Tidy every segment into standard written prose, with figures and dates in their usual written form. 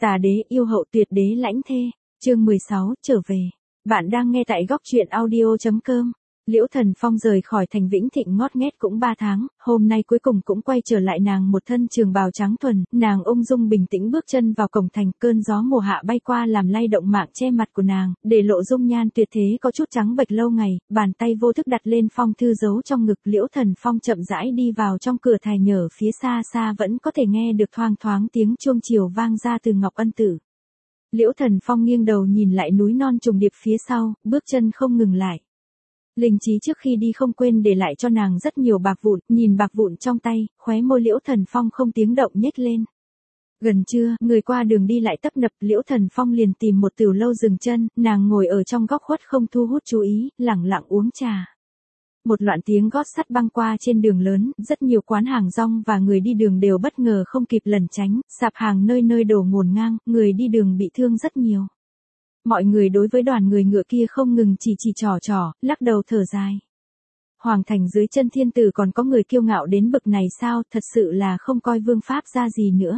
Tà đế yêu hậu tuyệt đế lãnh thê, chương 16, trở về. Bạn đang nghe tại góc truyện audio.com. Liễu Thần Phong rời khỏi thành Vĩnh Thịnh ngót nghét cũng 3 tháng, hôm nay cuối cùng cũng quay trở lại nàng một thân trường bào trắng thuần, nàng ung dung bình tĩnh bước chân vào cổng thành, cơn gió mùa hạ bay qua làm lay động mạng che mặt của nàng, để lộ dung nhan tuyệt thế có chút trắng bệch lâu ngày, bàn tay vô thức đặt lên phong thư giấu trong ngực. Liễu Thần Phong chậm rãi đi vào trong cửa thành, ở phía xa xa vẫn có thể nghe được thoang thoáng tiếng chuông chiều vang ra từ Ngọc Ân Tử. Liễu Thần Phong nghiêng đầu nhìn lại núi non trùng điệp phía sau, bước chân không ngừng lại. Linh trí trước khi đi không quên để lại cho nàng rất nhiều bạc vụn, nhìn bạc vụn trong tay, khóe môi Liễu Thần Phong không tiếng động nhếch lên. Gần trưa, người qua đường đi lại tấp nập, Liễu Thần Phong liền tìm một tiểu lâu dừng chân, nàng ngồi ở trong góc khuất không thu hút chú ý, lẳng lặng uống trà. Một loạt tiếng gót sắt băng qua trên đường lớn, rất nhiều quán hàng rong và người đi đường đều bất ngờ không kịp lẩn tránh, sạp hàng nơi nơi đổ ngổn ngang, người đi đường bị thương rất nhiều. Mọi người đối với đoàn người ngựa kia không ngừng chỉ trò, lắc đầu thở dài. Hoàng thành dưới chân thiên tử còn có người kiêu ngạo đến bực này sao, thật sự là không coi vương pháp ra gì nữa.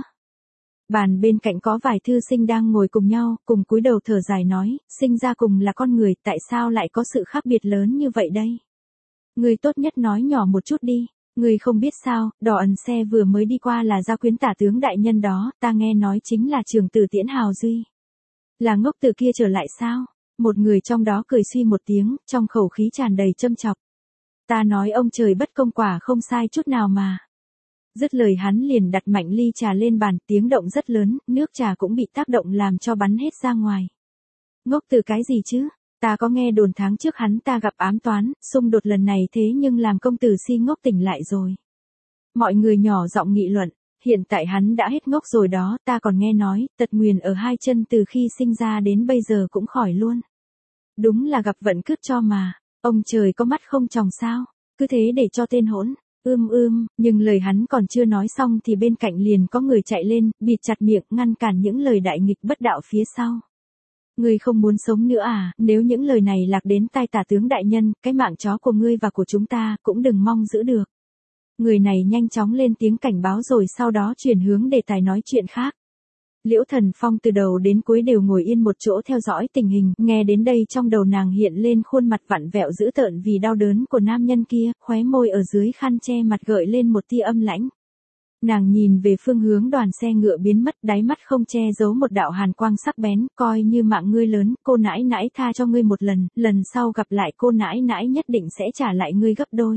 Bàn bên cạnh có vài thư sinh đang ngồi cùng nhau, cùng cúi đầu thở dài nói, sinh ra cùng là con người, tại sao lại có sự khác biệt lớn như vậy đây? Người tốt nhất nói nhỏ một chút đi, người không biết sao, đò ẩn xe vừa mới đi qua là gia quyến tả tướng đại nhân đó, ta nghe nói chính là Trường Tử Tiễn Hào Duy. Là ngốc từ kia trở lại sao? Một người trong đó cười suy một tiếng, trong khẩu khí tràn đầy châm chọc. Ta nói ông trời bất công quả không sai chút nào mà. Dứt lời hắn liền đặt mạnh ly trà lên bàn, tiếng động rất lớn, nước trà cũng bị tác động làm cho bắn hết ra ngoài. Ngốc từ cái gì chứ? Ta có nghe đồn tháng trước hắn ta gặp ám toán, xung đột lần này thế nhưng làm công tử si ngốc tỉnh lại rồi. Mọi người nhỏ giọng nghị luận. Hiện tại hắn đã hết ngốc rồi đó, ta còn nghe nói, tật nguyền ở hai chân từ khi sinh ra đến bây giờ cũng khỏi luôn. Đúng là gặp vận cứt cho mà, ông trời có mắt không tròng sao, cứ thế để cho tên hỗn, nhưng lời hắn còn chưa nói xong thì bên cạnh liền có người chạy lên, bịt chặt miệng, ngăn cản những lời đại nghịch bất đạo phía sau. Ngươi không muốn sống nữa à, nếu những lời này lạc đến tai tả tướng đại nhân, cái mạng chó của ngươi và của chúng ta cũng đừng mong giữ được. Người này nhanh chóng lên tiếng cảnh báo rồi sau đó chuyển hướng đề tài nói chuyện khác. Liễu Thần Phong từ đầu đến cuối đều ngồi yên một chỗ theo dõi tình hình, nghe đến đây trong đầu nàng hiện lên khuôn mặt vặn vẹo dữ tợn vì đau đớn của nam nhân kia, khóe môi ở dưới khăn che mặt gợi lên một tia âm lãnh. Nàng nhìn về phương hướng đoàn xe ngựa biến mất, đáy mắt không che giấu một đạo hàn quang sắc bén, coi như mạng ngươi lớn, cô nãi nãi tha cho ngươi một lần, lần sau gặp lại cô nãi nãi nhất định sẽ trả lại ngươi gấp đôi.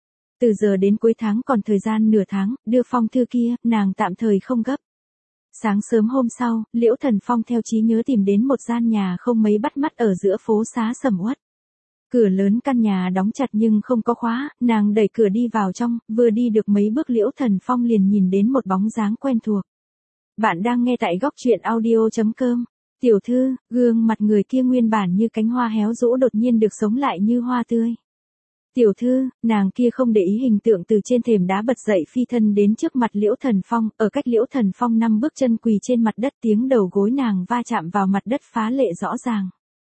Từ giờ đến cuối tháng còn thời gian nửa tháng, đưa phong thư kia, nàng tạm thời không gấp. Sáng sớm hôm sau, Liễu Thần Phong theo trí nhớ tìm đến một gian nhà không mấy bắt mắt ở giữa phố xá sầm uất. Cửa lớn căn nhà đóng chặt nhưng không có khóa, nàng đẩy cửa đi vào trong, vừa đi được mấy bước Liễu Thần Phong liền nhìn đến một bóng dáng quen thuộc. Bạn đang nghe tại góc truyện audio.com. Tiểu thư, gương mặt người kia nguyên bản như cánh hoa héo rũ đột nhiên được sống lại như hoa tươi. Tiểu thư, nàng kia không để ý hình tượng từ trên thềm đá bật dậy phi thân đến trước mặt Liễu Thần Phong, ở cách Liễu Thần Phong 5 bước chân quỳ trên mặt đất, tiếng đầu gối nàng va chạm vào mặt đất phá lệ rõ ràng.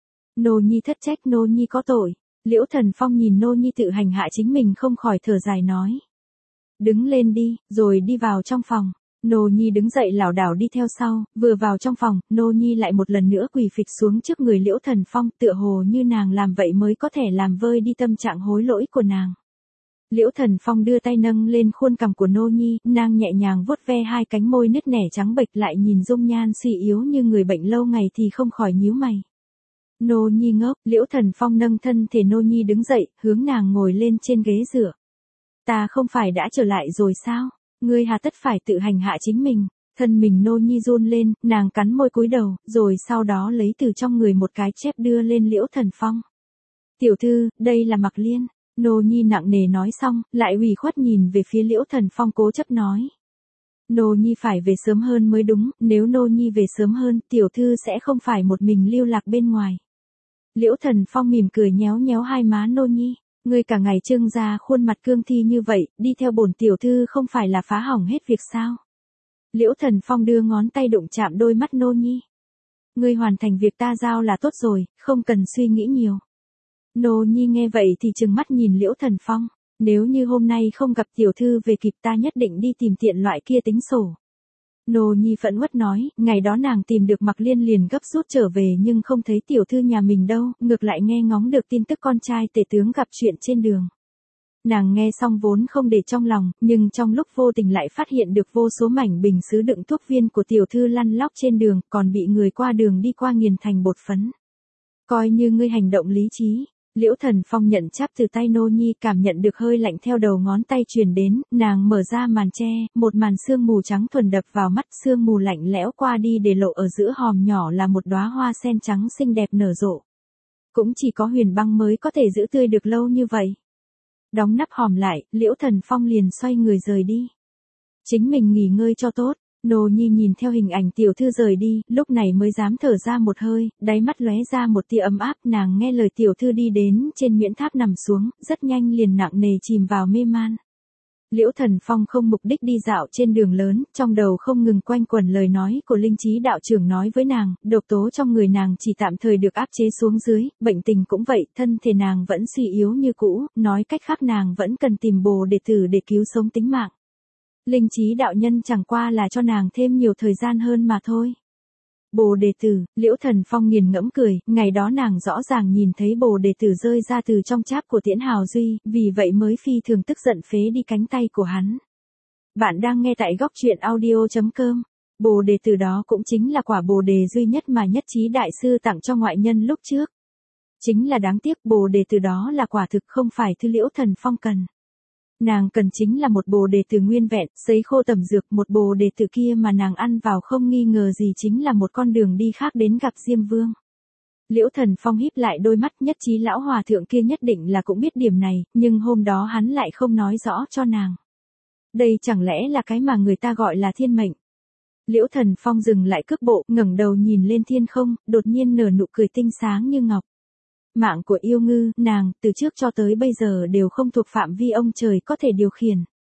Nô nhi thất trách, nô nhi có tội. Liễu Thần Phong nhìn nô nhi tự hành hạ chính mình không khỏi thở dài nói. Đứng lên đi, rồi đi vào trong phòng. Nô nhi đứng dậy lảo đảo đi theo sau, vừa vào trong phòng, nô nhi lại một lần nữa quỳ phịch xuống trước người Liễu Thần Phong, tựa hồ như nàng làm vậy mới có thể làm vơi đi tâm trạng hối lỗi của nàng. Liễu Thần Phong đưa tay nâng lên khuôn cằm của nô nhi, nàng nhẹ nhàng vuốt ve hai cánh môi nứt nẻ trắng bệch, lại nhìn dung nhan suy yếu như người bệnh lâu ngày thì không khỏi nhíu mày. Nô nhi ngốc, Liễu Thần Phong nâng thân thể nô nhi đứng dậy, hướng nàng ngồi lên trên ghế dựa. Ta không phải đã trở lại rồi sao? Ngươi hà tất phải tự hành hạ chính mình. Thân mình nô nhi run lên, nàng cắn môi cúi đầu, rồi sau đó lấy từ trong người một cái chép đưa lên Liễu Thần Phong. Tiểu thư, đây là Mặc Liên. Nô nhi nặng nề nói xong, lại ủy khuất nhìn về phía Liễu Thần Phong cố chấp nói. Nô nhi phải về sớm hơn mới đúng, nếu nô nhi về sớm hơn, tiểu thư sẽ không phải một mình lưu lạc bên ngoài. Liễu Thần Phong mỉm cười nhéo nhéo hai má nô nhi. Ngươi cả ngày trưng ra khuôn mặt cương thi như vậy, đi theo bổn tiểu thư không phải là phá hỏng hết việc sao? Liễu Thần Phong đưa ngón tay đụng chạm đôi mắt nô nhi. Ngươi hoàn thành việc ta giao là tốt rồi, không cần suy nghĩ nhiều. Nô nhi nghe vậy thì trừng mắt nhìn Liễu Thần Phong. Nếu như hôm nay không gặp tiểu thư về kịp ta nhất định đi tìm tiện loại kia tính sổ. Nô Nhi phẫn uất nói, ngày đó nàng tìm được Mặc Liên liền gấp rút trở về nhưng không thấy tiểu thư nhà mình đâu, ngược lại nghe ngóng được tin tức con trai tể tướng gặp chuyện trên đường. Nàng nghe xong vốn không để trong lòng, nhưng trong lúc vô tình lại phát hiện được vô số mảnh bình sứ đựng thuốc viên của tiểu thư lăn lóc trên đường, còn bị người qua đường đi qua nghiền thành bột phấn. Coi như ngươi hành động lý trí. Liễu Thần Phong nhận cháp từ tay Nô Nhi, cảm nhận được hơi lạnh theo đầu ngón tay truyền đến, nàng mở ra màn che, một màn sương mù trắng thuần đập vào mắt, sương mù lạnh lẽo qua đi để lộ ở giữa hòm nhỏ là một đóa hoa sen trắng xinh đẹp nở rộ. Cũng chỉ có Huyền Băng mới có thể giữ tươi được lâu như vậy. Đóng nắp hòm lại, Liễu Thần Phong liền xoay người rời đi. Chính mình nghỉ ngơi cho tốt. Nô Nhi nhìn theo hình ảnh tiểu thư rời đi, lúc này mới dám thở ra một hơi, đáy mắt lóe ra một tia ấm áp, nàng nghe lời tiểu thư đi đến trên miễn tháp nằm xuống, rất nhanh liền nặng nề chìm vào mê man. Liễu Thần Phong không mục đích đi dạo trên đường lớn, trong đầu không ngừng quanh quẩn lời nói của Linh Trí đạo trưởng nói với nàng, độc tố trong người nàng chỉ tạm thời được áp chế xuống dưới, bệnh tình cũng vậy, thân thể nàng vẫn suy yếu như cũ, nói cách khác nàng vẫn cần tìm Bồ Đề Tử để cứu sống tính mạng. Linh Trí đạo nhân chẳng qua là cho nàng thêm nhiều thời gian hơn mà thôi. Bồ Đề Tử, Liễu Thần Phong nghiền ngẫm cười, ngày đó nàng rõ ràng nhìn thấy Bồ Đề Tử rơi ra từ trong cháp của Tiễn Hào Duy, vì vậy mới phi thường tức giận phế đi cánh tay của hắn. Bạn đang nghe tại góc truyện audio.com. Bồ Đề Tử đó cũng chính là quả Bồ Đề duy nhất mà Nhất Trí đại sư tặng cho ngoại nhân lúc trước. Chính là đáng tiếc Bồ Đề Tử đó là quả thực không phải thứ Liễu Thần Phong cần. Nàng cần chính là một Bồ Đề Tử nguyên vẹn, sấy khô tẩm dược, một Bồ Đề Tử kia mà nàng ăn vào không nghi ngờ gì chính là một con đường đi khác đến gặp Diêm Vương. Liễu Thần Phong híp lại đôi mắt, Nhất Trí lão hòa thượng kia nhất định là cũng biết điểm này, nhưng hôm đó hắn lại không nói rõ cho nàng. Đây chẳng lẽ là cái mà người ta gọi là thiên mệnh? Liễu Thần Phong dừng lại cước bộ, ngẩng đầu nhìn lên thiên không, đột nhiên nở nụ cười tinh sáng như ngọc. Mạng của yêu ngư, nàng, từ trước cho tới bây giờ đều không thuộc phạm vi ông trời có thể điều khiển.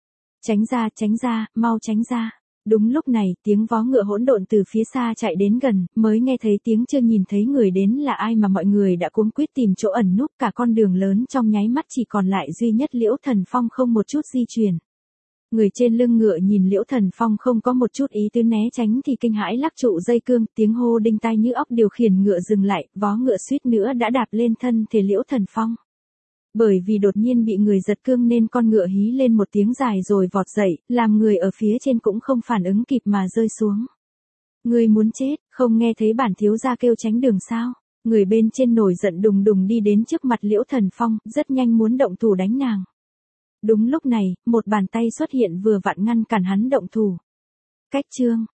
Tránh ra, mau tránh ra. Đúng lúc này, tiếng vó ngựa hỗn độn từ phía xa chạy đến gần, mới nghe thấy tiếng, chưa nhìn thấy người đến là ai mà mọi người đã cuống quýt tìm chỗ ẩn núp, cả con đường lớn trong nháy mắt chỉ còn lại duy nhất Liễu Thần Phong không một chút di chuyển. Người trên lưng ngựa nhìn Liễu Thần Phong không có một chút ý tứ né tránh thì kinh hãi lắc trụ dây cương, tiếng hô đinh tai như óc điều khiển ngựa dừng lại, vó ngựa suýt nữa đã đạp lên thân thể Liễu Thần Phong. Bởi vì đột nhiên bị người giật cương nên con ngựa hí lên một tiếng dài rồi vọt dậy, làm người ở phía trên cũng không phản ứng kịp mà rơi xuống. Người muốn chết, không nghe thấy bản thiếu gia kêu tránh đường sao? Người bên trên nổi giận đùng đùng đi đến trước mặt Liễu Thần Phong, rất nhanh muốn động thủ đánh nàng. Đúng lúc này, một bàn tay xuất hiện vừa vặn ngăn cản hắn động thủ. Cách chương